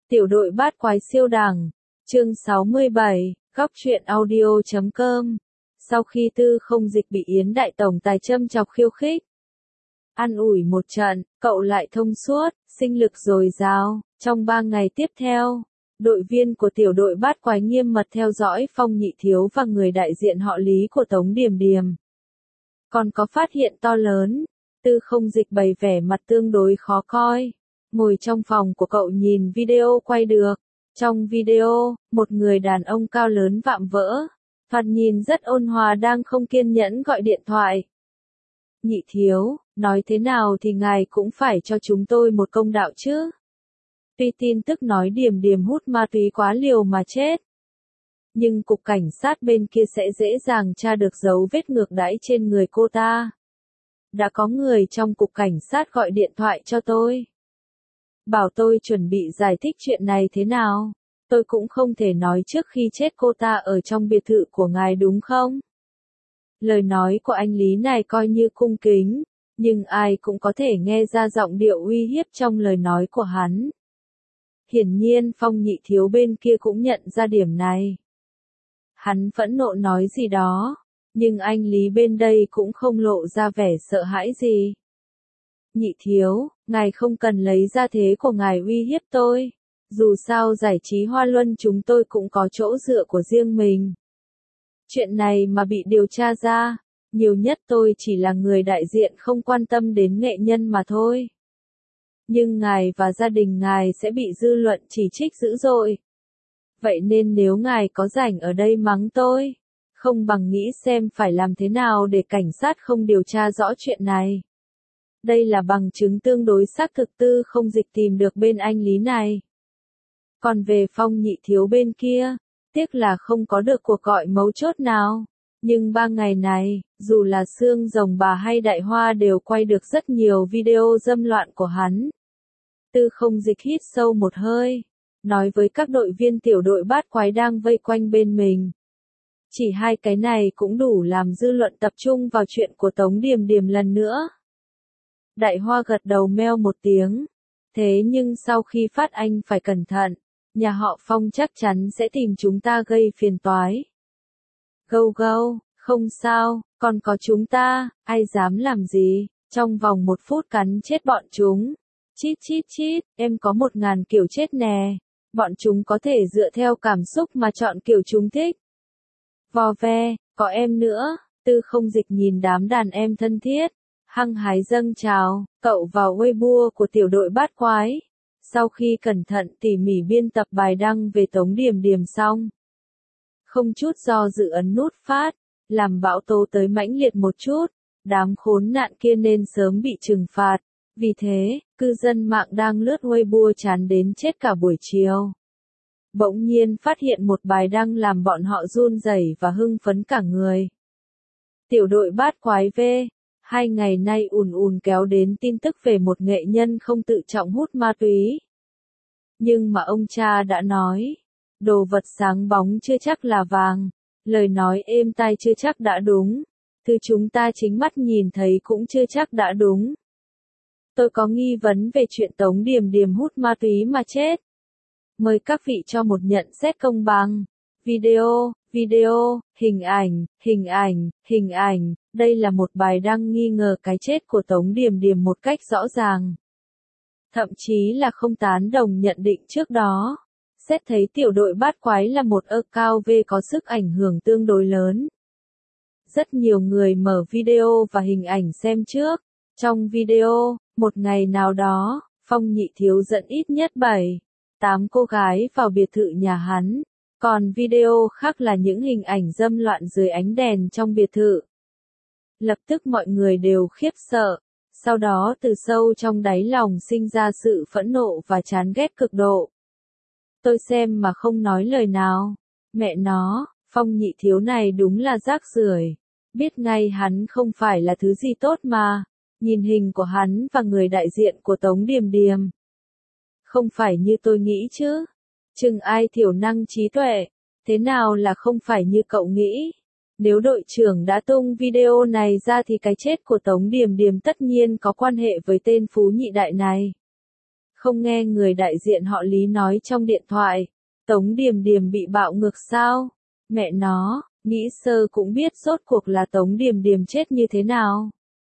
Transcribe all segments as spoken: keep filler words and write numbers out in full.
Tiểu đội bát quái siêu đẳng, chương sáu mươi bảy, góc truyện audio chấm com. Sau khi Tư Không Dịch bị Yến Đại Tổng Tài châm chọc khiêu khích, ăn ủi một trận, cậu lại thông suốt, sinh lực dồi dào. Trong ba ngày tiếp theo, đội viên của tiểu đội bát quái nghiêm mật theo dõi Phong Nhị Thiếu và người đại diện họ Lý của Tống Điềm Điềm. Còn có phát hiện to lớn, Tư Không Dịch bày vẻ mặt tương đối khó coi. Ngồi trong phòng của cậu nhìn video quay được. Trong video, một người đàn ông cao lớn vạm vỡ, thoạt nhìn rất ôn hòa đang không kiên nhẫn gọi điện thoại. Nhị Thiếu, nói thế nào thì ngài cũng phải cho chúng tôi một công đạo chứ. Tuy tin tức nói Điềm Điềm hút ma túy quá liều mà chết, nhưng cục cảnh sát bên kia sẽ dễ dàng tra được dấu vết ngược đãi trên người cô ta. Đã có người trong cục cảnh sát gọi điện thoại cho tôi, bảo tôi chuẩn bị giải thích chuyện này thế nào. Tôi cũng không thể nói trước khi chết cô ta ở trong biệt thự của ngài đúng không? Lời nói của anh Lý này coi như cung kính, nhưng ai cũng có thể nghe ra giọng điệu uy hiếp trong lời nói của hắn. Hiển nhiên Phong Nhị Thiếu bên kia cũng nhận ra điểm này. Hắn phẫn nộ nói gì đó, nhưng anh Lý bên đây cũng không lộ ra vẻ sợ hãi gì. Nhị Thiếu, ngài không cần lấy gia thế của ngài uy hiếp tôi. Dù sao giải trí Hoa Luân chúng tôi cũng có chỗ dựa của riêng mình. Chuyện này mà bị điều tra ra, nhiều nhất tôi chỉ là người đại diện không quan tâm đến nghệ nhân mà thôi. Nhưng ngài và gia đình ngài sẽ bị dư luận chỉ trích dữ dội. Vậy nên nếu ngài có rảnh ở đây mắng tôi, không bằng nghĩ xem phải làm thế nào để cảnh sát không điều tra rõ chuyện này. Đây là bằng chứng tương đối xác thực Tư Không Dịch tìm được bên anh Lý này. Còn về Phong Nhị Thiếu bên kia, tiếc là không có được cuộc gọi mấu chốt nào. Nhưng ba ngày này, dù là Xương Rồng Bà hay Đại Hoa đều quay được rất nhiều video dâm loạn của hắn. Tư Không Dịch hít sâu một hơi, nói với các đội viên tiểu đội bát quái đang vây quanh bên mình. Chỉ hai cái này cũng đủ làm dư luận tập trung vào chuyện của Tống Điềm Điềm lần nữa. Đại Hoa gật đầu meo một tiếng. Thế nhưng sau khi phát anh phải cẩn thận, nhà họ Phong chắc chắn sẽ tìm chúng ta gây phiền toái. Gâu gâu, không sao, còn có chúng ta, ai dám làm gì, trong vòng một phút cắn chết bọn chúng. Chít chít chít, em có một ngàn kiểu chết nè, bọn chúng có thể dựa theo cảm xúc mà chọn kiểu chúng thích. Vò ve, có em nữa. Tư Không Dịch nhìn đám đàn em thân thiết, hăng hái dâng trào, cậu vào Weibo của tiểu đội bát quái. Sau khi cẩn thận tỉ mỉ biên tập bài đăng về Tống Điềm Điềm xong, không chút do dự ấn nút phát, làm bão tố tới mãnh liệt một chút, đám khốn nạn kia nên sớm bị trừng phạt. Vì thế, cư dân mạng đang lướt Weibo chán đến chết cả buổi chiều. Bỗng nhiên phát hiện một bài đăng làm bọn họ run rẩy và hưng phấn cả người. Tiểu đội bát quái V, hai ngày nay ùn ùn kéo đến tin tức về một nghệ nhân không tự trọng hút ma túy. Nhưng mà ông cha đã nói, đồ vật sáng bóng chưa chắc là vàng, lời nói êm tai chưa chắc đã đúng, thứ chúng ta chính mắt nhìn thấy cũng chưa chắc đã đúng. Tôi có nghi vấn về chuyện Tống Điềm Điềm hút ma túy mà chết. Mời các vị cho một nhận xét công bằng. Video, video, hình ảnh, hình ảnh, hình ảnh. Đây là một bài đăng nghi ngờ cái chết của Tống Điềm Điềm một cách rõ ràng. Thậm chí là không tán đồng nhận định trước đó. Xét thấy tiểu đội bát quái là một account V có sức ảnh hưởng tương đối lớn. Rất nhiều người mở video và hình ảnh xem trước. Trong video, một ngày nào đó, Phong Nhị Thiếu dẫn ít nhất bảy, tám cô gái vào biệt thự nhà hắn. Còn video khác là những hình ảnh dâm loạn dưới ánh đèn trong biệt thự. Lập tức mọi người đều khiếp sợ. Sau đó từ sâu trong đáy lòng sinh ra sự phẫn nộ và chán ghét cực độ. Tôi xem mà không nói lời nào. Mẹ nó, Phong Nhị Thiếu này đúng là rác rưởi. Biết ngay hắn không phải là thứ gì tốt mà. Nhìn hình của hắn và người đại diện của Tống Điềm Điềm. Không phải như tôi nghĩ chứ. Chừng ai thiểu năng trí tuệ. Thế nào là không phải như cậu nghĩ. Nếu đội trưởng đã tung video này ra thì cái chết của Tống Điềm Điềm tất nhiên có quan hệ với tên Phú Nhị Đại này. Không nghe người đại diện họ Lý nói trong điện thoại, Tống Điềm Điềm bị bạo ngược sao? Mẹ nó, nghĩ sơ cũng biết rốt cuộc là Tống Điềm Điềm chết như thế nào.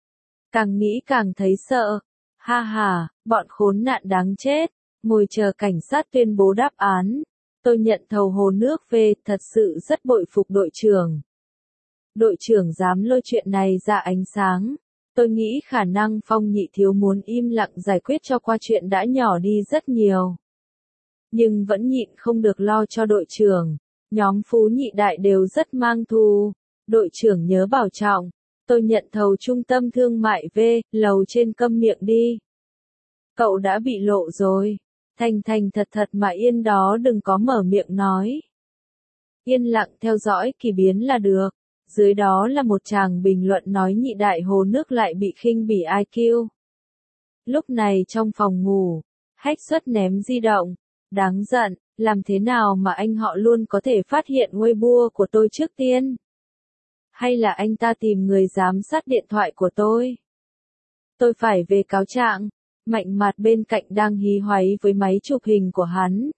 Càng nghĩ càng thấy sợ. Ha ha, bọn khốn nạn đáng chết. Ngồi chờ cảnh sát tuyên bố đáp án. Tôi nhận thầu hồ nước về, thật sự rất bội phục đội trưởng. Đội trưởng dám lôi chuyện này ra ánh sáng. Tôi nghĩ khả năng Phong Nhị Thiếu muốn im lặng giải quyết cho qua chuyện đã nhỏ đi rất nhiều. Nhưng vẫn nhịn không được lo cho đội trưởng. Nhóm Phú Nhị Đại đều rất mang thù. Đội trưởng nhớ bảo trọng. Tôi nhận thầu trung tâm thương mại V, lầu trên câm miệng đi. Cậu đã bị lộ rồi. Thành thành thật thật mà yên đó, đừng có mở miệng nói. Yên lặng theo dõi kỳ biến là được. Dưới đó là một chàng bình luận nói Nhị Đại hồ nước lại bị khinh bỉ i kiu. Lúc này trong phòng ngủ, Hách Xuất ném di động. Đáng giận, làm thế nào mà anh họ luôn có thể phát hiện Weibo của tôi trước tiên? Hay là anh ta tìm người giám sát điện thoại của tôi? Tôi phải về cáo trạng. Mạnh Mạt bên cạnh đang hí hoáy với máy chụp hình của hắn.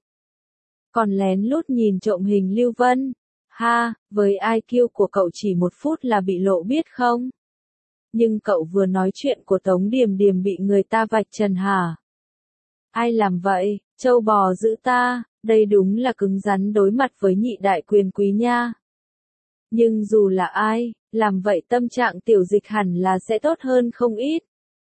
Còn lén lút nhìn trộm hình Lưu Vân. Ha, với i kiu của cậu chỉ một phút là bị lộ biết không? Nhưng cậu vừa nói chuyện của Tống Điềm Điềm bị người ta vạch trần hả? Ai làm vậy? Châu bò giữ ta, đây đúng là cứng rắn đối mặt với Nhị Đại quyền quý nha. Nhưng dù là ai, làm vậy tâm trạng Tiểu Dịch hẳn là sẽ tốt hơn không ít.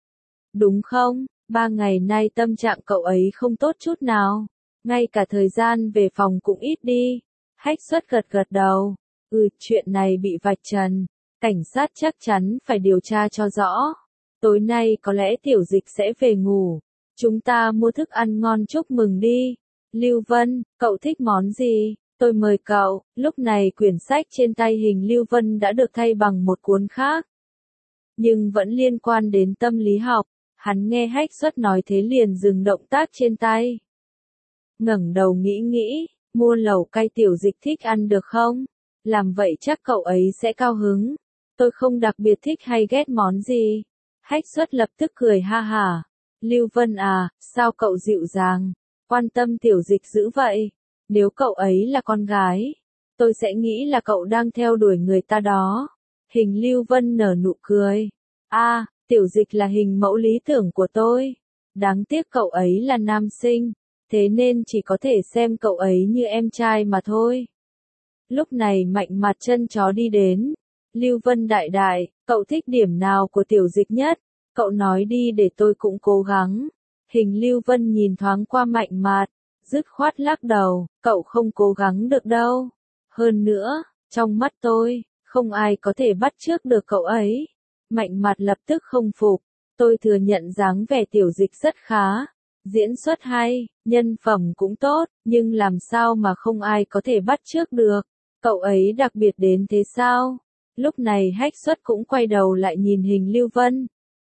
Đúng không? Ba ngày nay tâm trạng cậu ấy không tốt chút nào. Ngay cả thời gian về phòng cũng ít đi. Hách Xuất gật gật đầu. Ừ, chuyện này bị vạch trần. Cảnh sát chắc chắn phải điều tra cho rõ. Tối nay có lẽ Tiểu Dịch sẽ về ngủ. Chúng ta mua thức ăn ngon chúc mừng đi. Lưu Vân, cậu thích món gì? Tôi mời cậu. Lúc này quyển sách trên tay hình Lưu Vân đã được thay bằng một cuốn khác. Nhưng vẫn liên quan đến tâm lý học. Hắn nghe Hách Xuất nói thế liền dừng động tác trên tay. Ngẩng đầu nghĩ nghĩ, mua lẩu cay Tiểu Dịch thích ăn được không? Làm vậy chắc cậu ấy sẽ cao hứng. Tôi không đặc biệt thích hay ghét món gì. Hách Xuất lập tức cười ha hả. Lưu Vân à, sao cậu dịu dàng, quan tâm Tiểu Dịch dữ vậy? Nếu cậu ấy là con gái, tôi sẽ nghĩ là cậu đang theo đuổi người ta đó. Hình Lưu Vân nở nụ cười. A, à, Tiểu Dịch là hình mẫu lý tưởng của tôi. Đáng tiếc cậu ấy là nam sinh, thế nên chỉ có thể xem cậu ấy như em trai mà thôi. Lúc này Mạnh Mạt chân chó đi đến. Lưu Vân đại đại, cậu thích điểm nào của Tiểu Dịch nhất? Cậu nói đi để tôi cũng cố gắng. Hình Lưu Vân nhìn thoáng qua Mạnh Mạt, dứt khoát lắc đầu, cậu không cố gắng được đâu. Hơn nữa, trong mắt tôi, không ai có thể bắt chước được cậu ấy. Mạnh Mạt lập tức không phục, tôi thừa nhận dáng vẻ Tiểu Dịch rất khá. Diễn xuất hay, nhân phẩm cũng tốt, nhưng làm sao mà không ai có thể bắt chước được. Cậu ấy đặc biệt đến thế sao? Lúc này Hách Xuất cũng quay đầu lại nhìn hình Lưu Vân.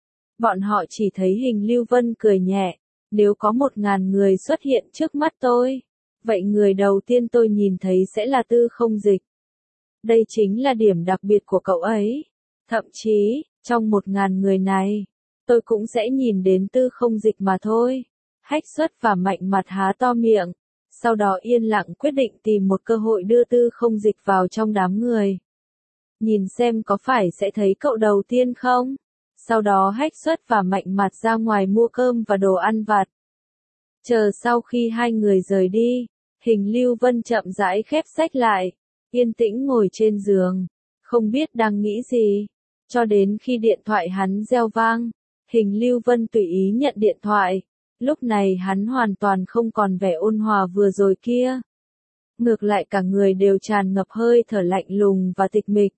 Bọn họ chỉ thấy hình Lưu Vân cười nhẹ. Nếu có một ngàn người xuất hiện trước mắt tôi, vậy người đầu tiên tôi nhìn thấy sẽ là Tư Không Dịch. Đây chính là điểm đặc biệt của cậu ấy. Thậm chí, trong một ngàn người này, tôi cũng sẽ nhìn đến Tư Không Dịch mà thôi. Hách Xuất và Mạnh Mạt há to miệng, sau đó yên lặng quyết định tìm một cơ hội đưa Tư Không Dịch vào trong đám người. Nhìn xem có phải sẽ thấy cậu đầu tiên không? Sau đó Hách Xuất và Mạnh Mạt ra ngoài mua cơm và đồ ăn vặt. Chờ sau khi hai người rời đi, hình Lưu Vân chậm rãi khép sách lại, yên tĩnh ngồi trên giường, không biết đang nghĩ gì. Cho đến khi điện thoại hắn reo vang, hình Lưu Vân tùy ý nhận điện thoại. Lúc này hắn hoàn toàn không còn vẻ ôn hòa vừa rồi kia. Ngược lại cả người đều tràn ngập hơi thở lạnh lùng và tịch mịch.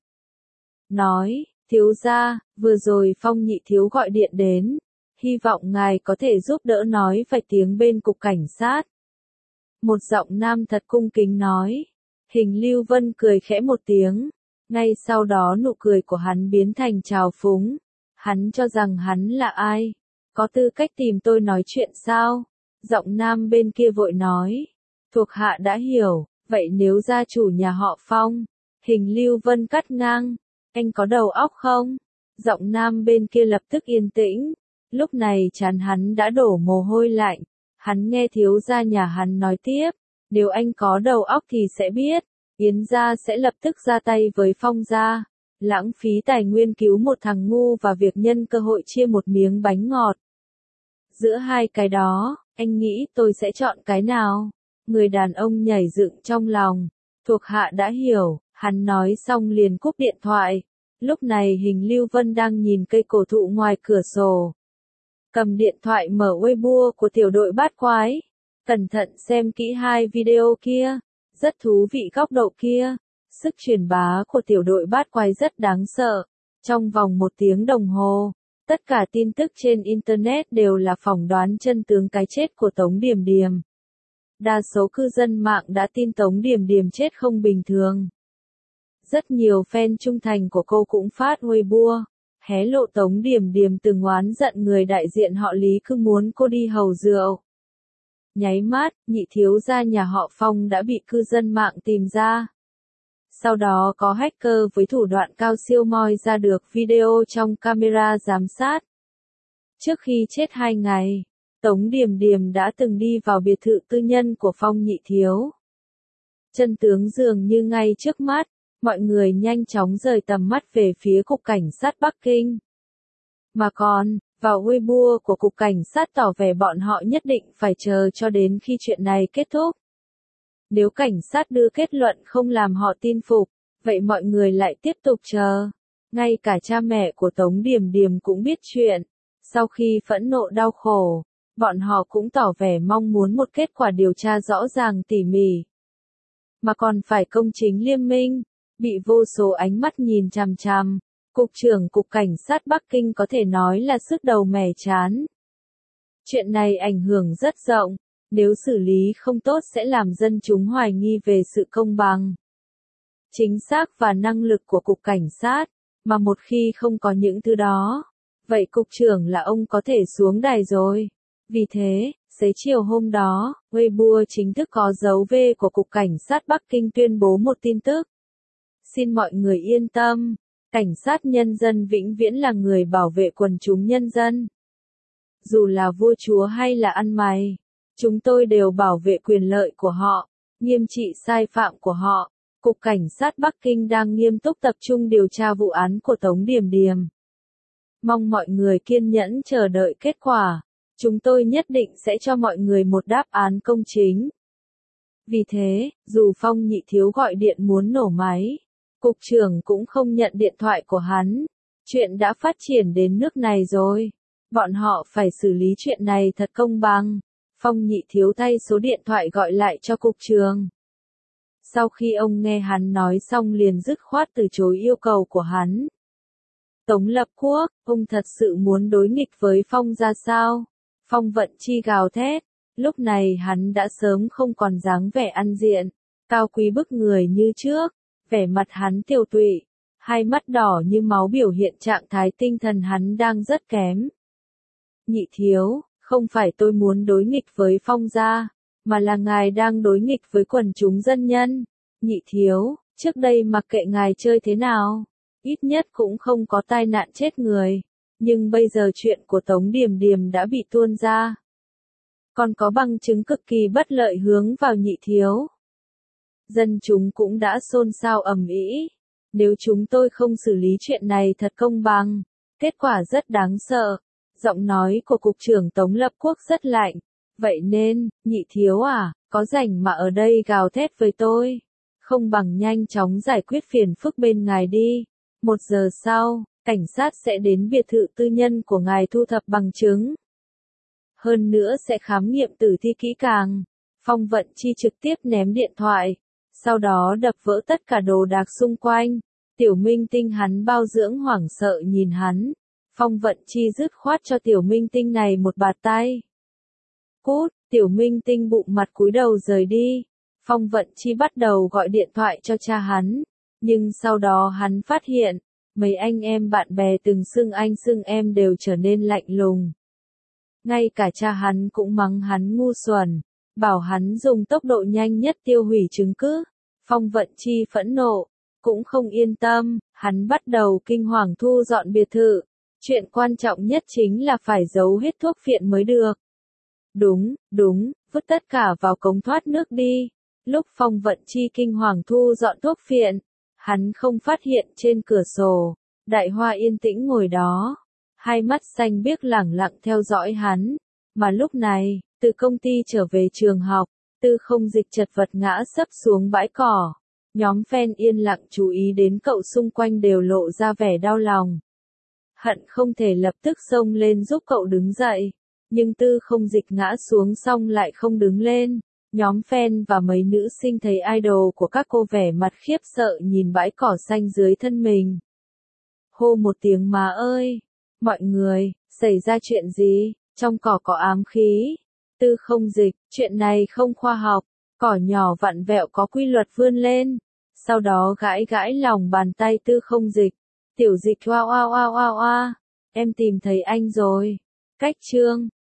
Nói, thiếu gia, vừa rồi Phong Nhị Thiếu gọi điện đến, hy vọng ngài có thể giúp đỡ nói vài tiếng bên cục cảnh sát. Một giọng nam thật cung kính nói. Hình Lưu Vân cười khẽ một tiếng, ngay sau đó nụ cười của hắn biến thành trào phúng. Hắn cho rằng hắn là ai? Có tư cách tìm tôi nói chuyện sao? Giọng nam bên kia vội nói. Thuộc hạ đã hiểu, vậy nếu gia chủ nhà họ Phong? Hình Lưu Vân cắt ngang. Anh có đầu óc không? Giọng nam bên kia lập tức yên tĩnh. Lúc này trán hắn đã đổ mồ hôi lạnh. Hắn nghe thiếu gia nhà hắn nói tiếp, nếu anh có đầu óc thì sẽ biết, Yến gia sẽ lập tức ra tay với Phong gia, lãng phí tài nguyên cứu một thằng ngu và việc nhân cơ hội chia một miếng bánh ngọt. Giữa hai cái đó, anh nghĩ tôi sẽ chọn cái nào? Người đàn ông nhảy dựng trong lòng, thuộc hạ đã hiểu, hắn nói xong liền cúp điện thoại. Lúc này Hình Lưu Vân đang nhìn cây cổ thụ ngoài cửa sổ. Cầm điện thoại mở Weibo của tiểu đội bát quái. Cẩn thận xem kỹ hai video kia. Rất thú vị góc độ kia. Sức truyền bá của tiểu đội bát quái rất đáng sợ. Trong vòng một tiếng đồng hồ, tất cả tin tức trên Internet đều là phỏng đoán chân tướng cái chết của Tống Điềm Điềm. Đa số cư dân mạng đã tin Tống Điềm Điềm chết không bình thường. Rất nhiều fan trung thành của cô cũng phát Weibo, hé lộ Tống Điềm Điềm từng oán giận người đại diện họ Lý cứ muốn cô đi hầu rượu. Nháy mắt, nhị thiếu gia nhà họ Phong đã bị cư dân mạng tìm ra. Sau đó có hacker với thủ đoạn cao siêu moi ra được video trong camera giám sát. Trước khi chết hai ngày, Tống Điềm Điềm đã từng đi vào biệt thự tư nhân của Phong nhị thiếu. Chân tướng dường như ngay trước mắt. Mọi người nhanh chóng rời tầm mắt về phía Cục Cảnh sát Bắc Kinh. Mà còn, vào Weibo của Cục Cảnh sát tỏ vẻ bọn họ nhất định phải chờ cho đến khi chuyện này kết thúc. Nếu cảnh sát đưa kết luận không làm họ tin phục, vậy mọi người lại tiếp tục chờ. Ngay cả cha mẹ của Tống Điềm Điềm cũng biết chuyện. Sau khi phẫn nộ đau khổ, bọn họ cũng tỏ vẻ mong muốn một kết quả điều tra rõ ràng tỉ mỉ. Mà còn phải công chính liêm minh. Bị vô số ánh mắt nhìn chằm chằm, Cục trưởng Cục Cảnh sát Bắc Kinh có thể nói là sức đầu mẻ chán. Chuyện này ảnh hưởng rất rộng, nếu xử lý không tốt sẽ làm dân chúng hoài nghi về sự công bằng, chính xác và năng lực của Cục Cảnh sát, mà một khi không có những thứ đó, vậy Cục trưởng là ông có thể xuống đài rồi. Vì thế, xế chiều hôm đó, Weibo chính thức có dấu V của Cục Cảnh sát Bắc Kinh tuyên bố một tin tức. Xin mọi người yên tâm, cảnh sát nhân dân vĩnh viễn là người bảo vệ quần chúng nhân dân. Dù là vua chúa hay là ăn mày, chúng tôi đều bảo vệ quyền lợi của họ, nghiêm trị sai phạm của họ. Cục Cảnh sát Bắc Kinh đang nghiêm túc tập trung điều tra vụ án của Tống Điềm Điềm. Mong mọi người kiên nhẫn chờ đợi kết quả. Chúng tôi nhất định sẽ cho mọi người một đáp án công chính. Vì thế, dù Phong nhị thiếu gọi điện muốn nổ máy, Cục trưởng cũng không nhận điện thoại của hắn. Chuyện đã phát triển đến nước này rồi. Bọn họ phải xử lý chuyện này thật công bằng. Phong nhị thiếu thay số điện thoại gọi lại cho cục trưởng. Sau khi ông nghe hắn nói xong liền dứt khoát từ chối yêu cầu của hắn. Tống Lập Quốc, ông thật sự muốn đối nghịch với Phong ra sao? Phong Vận Chi gào thét. Lúc này hắn đã sớm không còn dáng vẻ ăn diện, cao quý bức người như trước. Vẻ mặt hắn tiều tụy, hai mắt đỏ như máu biểu hiện trạng thái tinh thần hắn đang rất kém. Nhị thiếu, không phải tôi muốn đối nghịch với Phong gia, mà là ngài đang đối nghịch với quần chúng dân nhân. Nhị thiếu, trước đây mặc kệ ngài chơi thế nào, ít nhất cũng không có tai nạn chết người, nhưng bây giờ chuyện của Tống Điềm Điềm đã bị tuôn ra. Còn có bằng chứng cực kỳ bất lợi hướng vào nhị thiếu. Dân chúng cũng đã xôn xao ầm ĩ. Nếu chúng tôi không xử lý chuyện này thật công bằng, kết quả rất đáng sợ. Giọng nói của Cục trưởng Tống Lập Quốc rất lạnh. Vậy nên, nhị thiếu à, có rảnh mà ở đây gào thét với tôi. Không bằng nhanh chóng giải quyết phiền phức bên ngài đi. Một giờ sau, cảnh sát sẽ đến biệt thự tư nhân của ngài thu thập bằng chứng. Hơn nữa sẽ khám nghiệm tử thi kỹ càng. Phong Vận Chi trực tiếp ném điện thoại. Sau đó đập vỡ tất cả đồ đạc xung quanh. Tiểu Minh Tinh hắn bao dưỡng hoảng sợ nhìn hắn. Phong Vận Chi dứt khoát cho Tiểu Minh Tinh này một bạt tay. Cút, Tiểu Minh Tinh bụng mặt cúi đầu rời đi. Phong Vận Chi bắt đầu gọi điện thoại cho cha hắn. Nhưng sau đó hắn phát hiện, mấy anh em bạn bè từng xưng anh xưng em đều trở nên lạnh lùng. Ngay cả cha hắn cũng mắng hắn ngu xuẩn, bảo hắn dùng tốc độ nhanh nhất tiêu hủy chứng cứ. Phong Vận Chi phẫn nộ, cũng không yên tâm, hắn bắt đầu kinh hoàng thu dọn biệt thự. Chuyện quan trọng nhất chính là phải giấu hết thuốc phiện mới được. Đúng, đúng, vứt tất cả vào cống thoát nước đi. Lúc Phong Vận Chi kinh hoàng thu dọn thuốc phiện, hắn không phát hiện trên cửa sổ, Đại Hoa yên tĩnh ngồi đó, hai mắt xanh biếc lẳng lặng theo dõi hắn. Mà lúc này, từ công ty trở về trường học, Tư Không Dịch chật vật ngã sấp xuống bãi cỏ. Nhóm fan yên lặng chú ý đến cậu, xung quanh đều lộ ra vẻ đau lòng. Hận không thể lập tức xông lên giúp cậu đứng dậy. Nhưng Tư Không Dịch ngã xuống xong lại không đứng lên. Nhóm fan và mấy nữ sinh thấy idol của các cô vẻ mặt khiếp sợ nhìn bãi cỏ xanh dưới thân mình. Hô một tiếng má ơi! Mọi người, xảy ra chuyện gì? Trong cỏ có ám khí. Tư Không Dịch, chuyện này không khoa học. Cỏ nhỏ vặn vẹo có quy luật vươn lên. Sau đó gãi gãi lòng bàn tay Tư Không Dịch. Tiểu Dịch oa oa oa oa oa. Em tìm thấy anh rồi. Cách chương.